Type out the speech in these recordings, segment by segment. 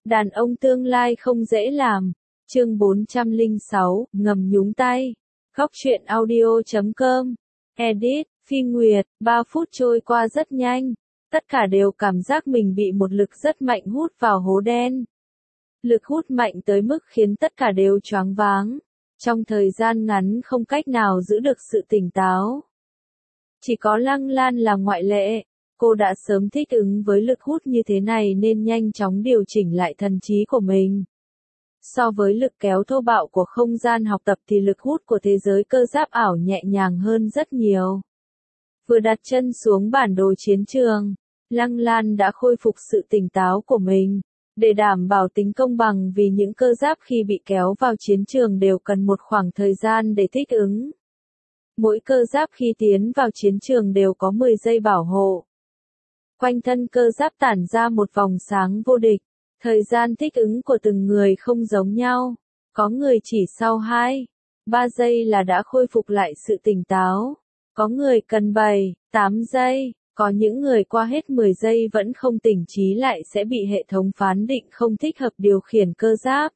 Đàn ông tương lai không dễ làm. Chương 406, ngầm nhúng tay. Góc truyện audio.com. Edit, Phi Nguyệt, 3 phút trôi qua rất nhanh. Tất cả đều cảm giác mình bị một lực rất mạnh hút vào hố đen. Lực hút mạnh tới mức khiến tất cả đều choáng váng. Trong thời gian ngắn không cách nào giữ được sự tỉnh táo. Chỉ có Lăng Lan là ngoại lệ. Cô đã sớm thích ứng với lực hút như thế này nên nhanh chóng điều chỉnh lại thần trí của mình. So với lực kéo thô bạo của không gian học tập thì lực hút của thế giới cơ giáp ảo nhẹ nhàng hơn rất nhiều. Vừa đặt chân xuống bản đồ chiến trường, Lăng Lan đã khôi phục sự tỉnh táo của mình. Để đảm bảo tính công bằng vì những cơ giáp khi bị kéo vào chiến trường đều cần một khoảng thời gian để thích ứng. Mỗi cơ giáp khi tiến vào chiến trường đều có 10 giây bảo hộ. Quanh thân cơ giáp tản ra một vòng sáng vô địch. Thời gian thích ứng của từng người không giống nhau. Có người chỉ sau 2, 3 giây là đã khôi phục lại sự tỉnh táo. Có người cần 7, 8 giây. Có những người qua hết 10 giây vẫn không tỉnh trí lại sẽ bị hệ thống phán định không thích hợp điều khiển cơ giáp.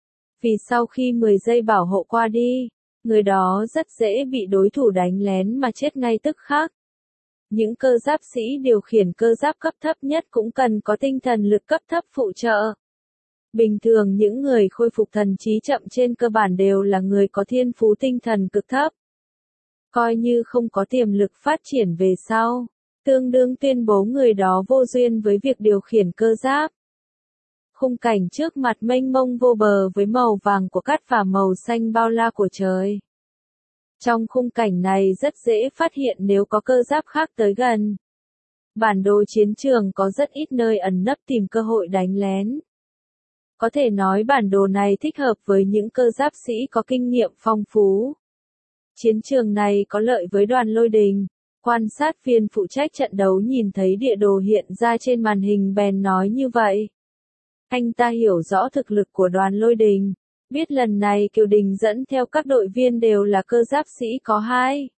Vì sau khi 10 giây bảo hộ qua đi, người đó rất dễ bị đối thủ đánh lén mà chết ngay tức khắc. Những cơ giáp sĩ điều khiển cơ giáp cấp thấp nhất cũng cần có tinh thần lực cấp thấp phụ trợ. Bình thường những người khôi phục thần trí chậm trên cơ bản đều là người có thiên phú tinh thần cực thấp. Coi như không có tiềm lực phát triển về sau, tương đương tuyên bố người đó vô duyên với việc điều khiển cơ giáp. Khung cảnh trước mặt mênh mông vô bờ với màu vàng của cát và màu xanh bao la của trời. Trong khung cảnh này rất dễ phát hiện nếu có cơ giáp khác tới gần. Bản đồ chiến trường có rất ít nơi ẩn nấp tìm cơ hội đánh lén. Có thể nói bản đồ này thích hợp với những cơ giáp sĩ có kinh nghiệm phong phú. Chiến trường này có lợi với đoàn lôi đình. Quan sát viên phụ trách trận đấu nhìn thấy địa đồ hiện ra trên màn hình bèn nói như vậy. Anh ta hiểu rõ thực lực của đoàn lôi đình. Biết lần này Kiều Đình dẫn theo các đội viên đều là cơ giáp sĩ có 2,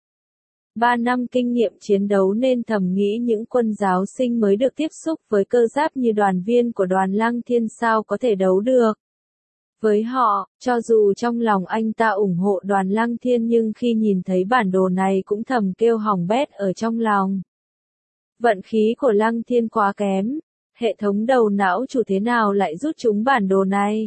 3 năm kinh nghiệm chiến đấu nên thầm nghĩ những quân giáo sinh mới được tiếp xúc với cơ giáp như đoàn viên của đoàn Lăng Thiên sao có thể đấu được. Với họ, cho dù trong lòng anh ta ủng hộ đoàn Lăng Thiên nhưng khi nhìn thấy bản đồ này cũng thầm kêu hỏng bét ở trong lòng. Vận khí của Lăng Thiên quá kém, hệ thống đầu não chủ thế nào lại rút chúng bản đồ này.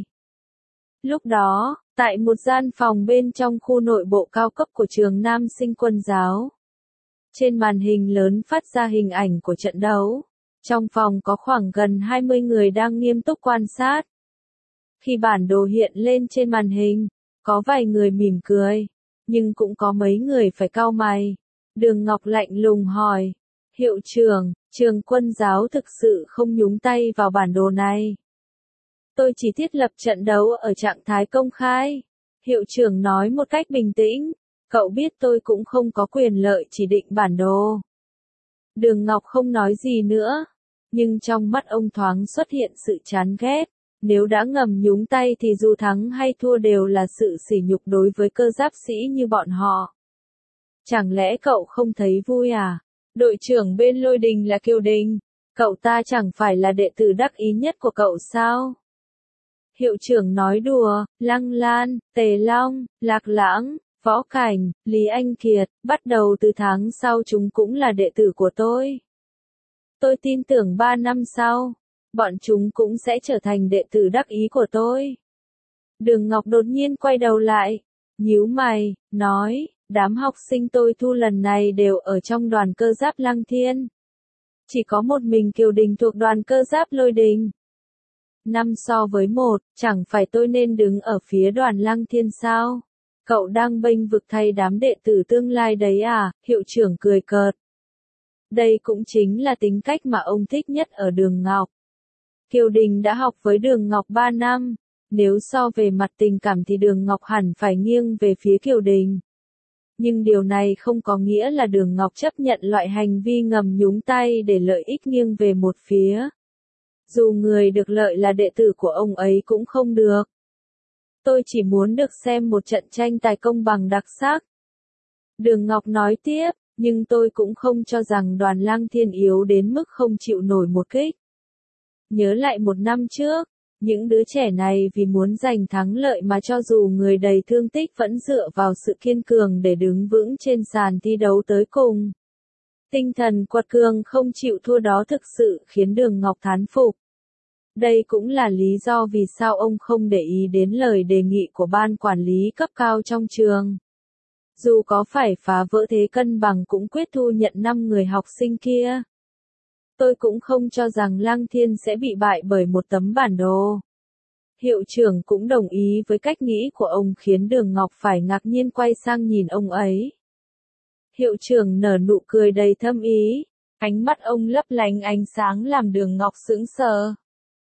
Lúc đó, tại một gian phòng bên trong khu nội bộ cao cấp của trường Nam Sinh Quân giáo. Trên màn hình lớn phát ra hình ảnh của trận đấu. Trong phòng có khoảng gần 20 người đang nghiêm túc quan sát. Khi bản đồ hiện lên trên màn hình, có vài người mỉm cười, nhưng cũng có mấy người phải cau mày. Đường Ngọc lạnh lùng hỏi, hiệu trưởng, trường quân giáo thực sự không nhúng tay vào bản đồ này. Tôi chỉ thiết lập trận đấu ở trạng thái công khai. Hiệu trưởng nói một cách bình tĩnh, cậu biết tôi cũng không có quyền lợi chỉ định bản đồ. Đường Ngọc không nói gì nữa, nhưng trong mắt ông thoáng xuất hiện sự chán ghét. Nếu đã ngầm nhúng tay thì dù thắng hay thua đều là sự sỉ nhục đối với cơ giáp sĩ như bọn họ. Chẳng lẽ cậu không thấy vui à? Đội trưởng bên lôi đình là Kiều Đình, cậu ta chẳng phải là đệ tử đắc ý nhất của cậu sao? Hiệu trưởng nói đùa, Lăng Lan, Tề Long, Lạc Lãng, Võ Cảnh, Lý Anh Kiệt, bắt đầu từ tháng sau chúng cũng là đệ tử của tôi. Tôi tin tưởng 3 năm sau, bọn chúng cũng sẽ trở thành đệ tử đắc ý của tôi. Đường Ngọc đột nhiên quay đầu lại, nhíu mày, nói, đám học sinh tôi thu lần này đều ở trong đoàn cơ giáp Lăng Thiên. Chỉ có một mình Kiều Đình thuộc đoàn cơ giáp Lôi Đình. 5 so với 1, chẳng phải tôi nên đứng ở phía đoàn Lăng Thiên sao? Cậu đang bênh vực thay đám đệ tử tương lai đấy à? Hiệu trưởng cười cợt. Đây cũng chính là tính cách mà ông thích nhất ở Đường Ngọc. Kiều Đình đã học với Đường Ngọc 3 năm. Nếu so về mặt tình cảm thì Đường Ngọc hẳn phải nghiêng về phía Kiều Đình. Nhưng điều này không có nghĩa là Đường Ngọc chấp nhận loại hành vi ngầm nhúng tay để lợi ích nghiêng về một phía. Dù người được lợi là đệ tử của ông ấy cũng không được. Tôi chỉ muốn được xem một trận tranh tài công bằng đặc sắc. Đường Ngọc nói tiếp, nhưng tôi cũng không cho rằng đoàn Lăng Thiên yếu đến mức không chịu nổi một kích. Nhớ lại 1 năm trước, Những đứa trẻ này vì muốn giành thắng lợi mà cho dù người đầy thương tích vẫn dựa vào sự kiên cường để đứng vững trên sàn thi đấu tới cùng. Tinh thần quật cường không chịu thua đó thực sự khiến Đường Ngọc thán phục. Đây cũng là lý do vì sao ông không để ý đến lời đề nghị của ban quản lý cấp cao trong trường. Dù có phải phá vỡ thế cân bằng cũng quyết thu nhận 5 người học sinh kia. Tôi cũng không cho rằng Lăng Thiên sẽ bị bại bởi một tấm bản đồ. Hiệu trưởng cũng đồng ý với cách nghĩ của ông khiến Đường Ngọc phải ngạc nhiên quay sang nhìn ông ấy. Hiệu trưởng nở nụ cười đầy thâm ý, ánh mắt ông lấp lánh ánh sáng làm Đường Ngọc sững sờ.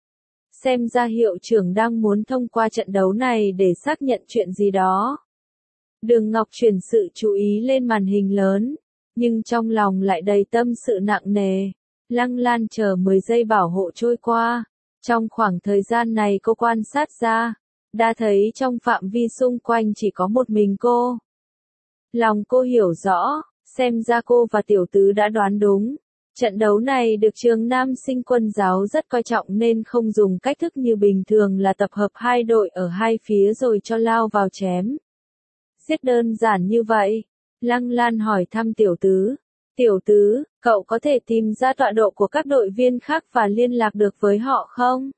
Xem ra hiệu trưởng đang muốn thông qua trận đấu này để xác nhận chuyện gì đó. Đường Ngọc chuyển sự chú ý lên màn hình lớn, nhưng trong lòng lại đầy tâm sự nặng nề. Lăng Lan chờ 10 giây bảo hộ trôi qua. Trong khoảng thời gian này cô quan sát ra, đã thấy trong phạm vi xung quanh chỉ có một mình cô. Lòng cô hiểu rõ, xem ra cô và tiểu tứ đã đoán đúng. Trận đấu này được trường Nam Sinh Quân giáo rất coi trọng nên không dùng cách thức như bình thường là tập hợp hai đội ở hai phía rồi cho lao vào chém. Giết đơn giản như vậy. Lăng Lan hỏi thăm tiểu tứ. Tiểu tứ, cậu có thể tìm ra tọa độ của các đội viên khác và liên lạc được với họ không?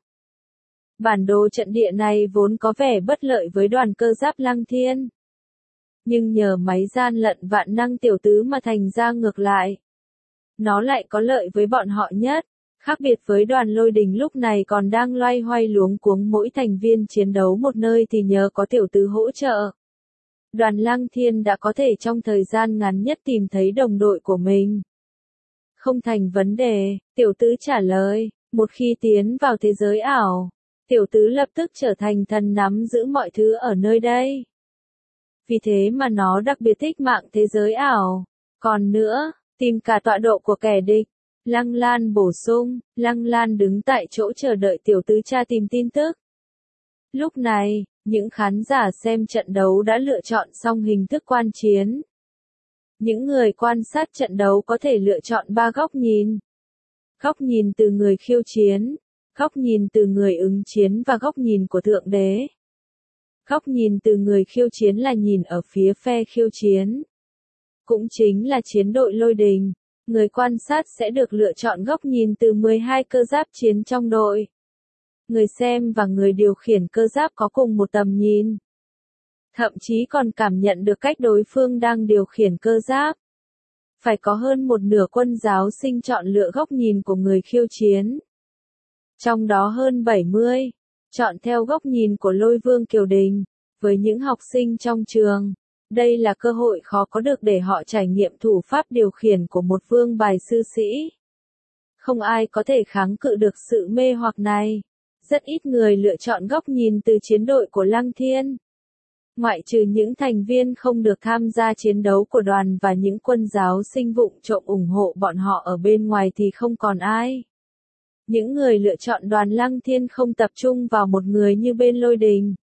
Bản đồ trận địa này vốn có vẻ bất lợi với đoàn cơ giáp Lăng Thiên. Nhưng nhờ máy gian lận vạn năng tiểu tứ mà thành ra ngược lại. Nó lại có lợi với bọn họ nhất. Khác biệt với đoàn Lôi Đình lúc này còn đang loay hoay luống cuống mỗi thành viên chiến đấu một nơi thì nhờ có tiểu tứ hỗ trợ. Đoàn Lăng Thiên đã có thể trong thời gian ngắn nhất tìm thấy đồng đội của mình. Không thành vấn đề, tiểu tứ trả lời, một khi tiến vào thế giới ảo, tiểu tứ lập tức trở thành thần nắm giữ mọi thứ ở nơi đây. Vì thế mà nó đặc biệt thích mạng thế giới ảo. Còn nữa, tìm cả tọa độ của kẻ địch. Lăng Lan bổ sung, Lăng Lan đứng tại chỗ chờ đợi tiểu tứ tra tìm tin tức. Lúc này, những khán giả xem trận đấu đã lựa chọn xong hình thức quan chiến. Những người quan sát trận đấu có thể lựa chọn 3 góc nhìn. Góc nhìn từ người khiêu chiến, góc nhìn từ người ứng chiến và góc nhìn của Thượng Đế. Góc nhìn từ người khiêu chiến là nhìn ở phía phe khiêu chiến. Cũng chính là chiến đội Lôi Đình. Người quan sát sẽ được lựa chọn góc nhìn từ 12 cơ giáp chiến trong đội. Người xem và người điều khiển cơ giáp có cùng một tầm nhìn. Thậm chí còn cảm nhận được cách đối phương đang điều khiển cơ giáp. Phải có hơn một nửa quân giáo sinh chọn lựa góc nhìn của người khiêu chiến. Trong đó hơn 70, chọn theo góc nhìn của Lôi Vương Kiều Đình. Với những học sinh trong trường, đây là cơ hội khó có được để họ trải nghiệm thủ pháp điều khiển của một vương bài sư sĩ. Không ai có thể kháng cự được sự mê hoặc này. Rất ít người lựa chọn góc nhìn từ chiến đội của Lăng Thiên. Ngoại trừ những thành viên không được tham gia chiến đấu của đoàn và những quân giáo sinh vụng trộm ủng hộ bọn họ ở bên ngoài thì không còn ai. Những người lựa chọn đoàn Lăng Thiên không tập trung vào một người như bên Lôi Đình.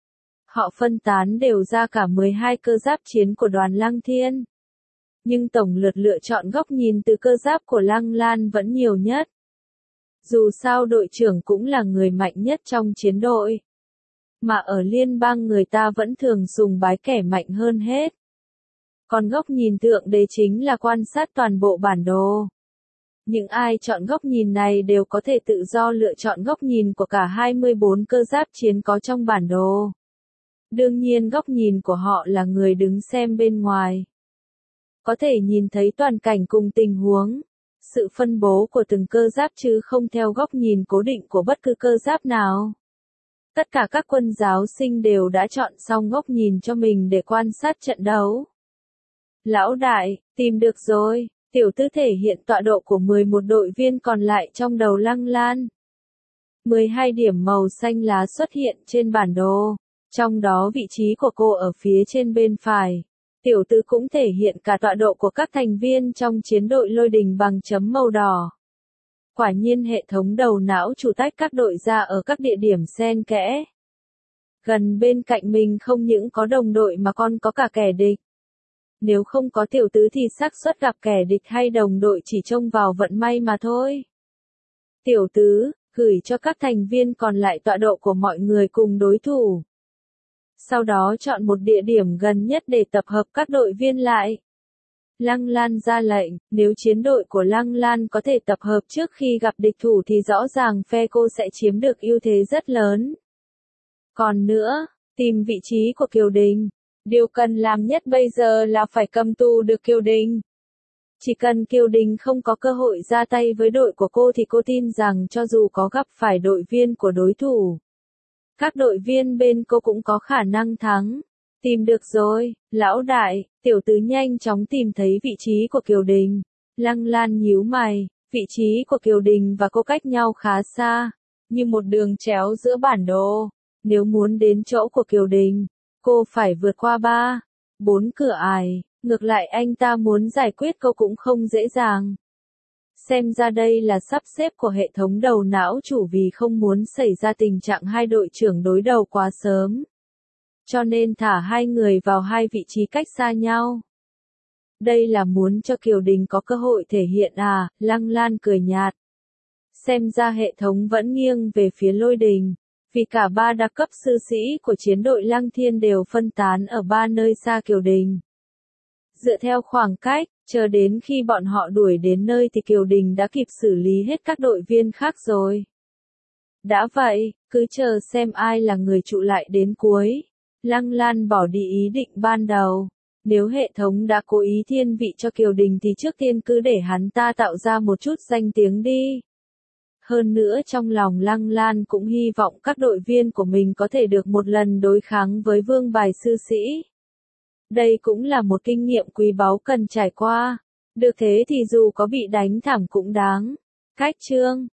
Họ phân tán đều ra cả 12 cơ giáp chiến của đoàn Lăng Thiên. Nhưng tổng lượt lựa chọn góc nhìn từ cơ giáp của Lăng Lan vẫn nhiều nhất. Dù sao đội trưởng cũng là người mạnh nhất trong chiến đội. Mà ở liên bang người ta vẫn thường sùng bái kẻ mạnh hơn hết. Còn góc nhìn Thượng Đế chính là quan sát toàn bộ bản đồ. Những ai chọn góc nhìn này đều có thể tự do lựa chọn góc nhìn của cả 24 cơ giáp chiến có trong bản đồ. Đương nhiên góc nhìn của họ là người đứng xem bên ngoài. Có thể nhìn thấy toàn cảnh cùng tình huống. Sự phân bố của từng cơ giáp chứ không theo góc nhìn cố định của bất cứ cơ giáp nào. Tất cả các quân giáo sinh đều đã chọn xong góc nhìn cho mình để quan sát trận đấu. Lão đại, tìm được rồi, tiểu tứ thể hiện tọa độ của 11 đội viên còn lại trong đầu Lăng Lan. 12 điểm màu xanh lá xuất hiện trên bản đồ, trong đó vị trí của cô ở phía trên bên phải. Tiểu tứ cũng thể hiện cả tọa độ của các thành viên trong chiến đội Lôi Đình bằng chấm màu đỏ. Quả nhiên hệ thống đầu não chủ tách các đội ra ở các địa điểm xen kẽ. Gần bên cạnh mình không những có đồng đội mà còn có cả kẻ địch. Nếu không có tiểu tứ thì xác suất gặp kẻ địch hay đồng đội chỉ trông vào vận may mà thôi. Tiểu tứ, gửi cho các thành viên còn lại tọa độ của mọi người cùng đối thủ. Sau đó chọn một địa điểm gần nhất để tập hợp các đội viên lại. Lăng Lan ra lệnh, nếu chiến đội của Lăng Lan có thể tập hợp trước khi gặp địch thủ thì rõ ràng phe cô sẽ chiếm được ưu thế rất lớn. Còn nữa, tìm vị trí của Kiều Đình. Điều cần làm nhất bây giờ là phải cầm tù được Kiều Đình. Chỉ cần Kiều Đình không có cơ hội ra tay với đội của cô thì cô tin rằng cho dù có gặp phải đội viên của đối thủ, các đội viên bên cô cũng có khả năng thắng. Tìm được rồi, lão đại, tiểu tứ nhanh chóng tìm thấy vị trí của Kiều Đình. Lăng Lan nhíu mày, vị trí của Kiều Đình và cô cách nhau khá xa, như một đường chéo giữa bản đồ. Nếu muốn đến chỗ của Kiều Đình, cô phải vượt qua 4 cửa ải, ngược lại anh ta muốn giải quyết cô cũng không dễ dàng. Xem ra đây là sắp xếp của hệ thống đầu não chủ vì không muốn xảy ra tình trạng hai đội trưởng đối đầu quá sớm. Cho nên thả hai người vào hai vị trí cách xa nhau. Đây là muốn cho Kiều Đình có cơ hội thể hiện à, Lăng Lan cười nhạt. Xem ra hệ thống vẫn nghiêng về phía Lôi Đình, vì cả ba đa cấp sư sĩ của chiến đội Lăng Thiên đều phân tán ở ba nơi xa Kiều Đình. Dựa theo khoảng cách, chờ đến khi bọn họ đuổi đến nơi thì Kiều Đình đã kịp xử lý hết các đội viên khác rồi. Đã vậy, cứ chờ xem ai là người trụ lại đến cuối. Lăng Lan bỏ đi ý định ban đầu. Nếu hệ thống đã cố ý thiên vị cho Kiều Đình thì trước tiên cứ để hắn ta tạo ra một chút danh tiếng đi. Hơn nữa trong lòng Lăng Lan cũng hy vọng các đội viên của mình có thể được một lần đối kháng với vương bài sư sĩ. Đây cũng là một kinh nghiệm quý báu cần trải qua. Được thế thì dù có bị đánh thảm cũng đáng. Cách chương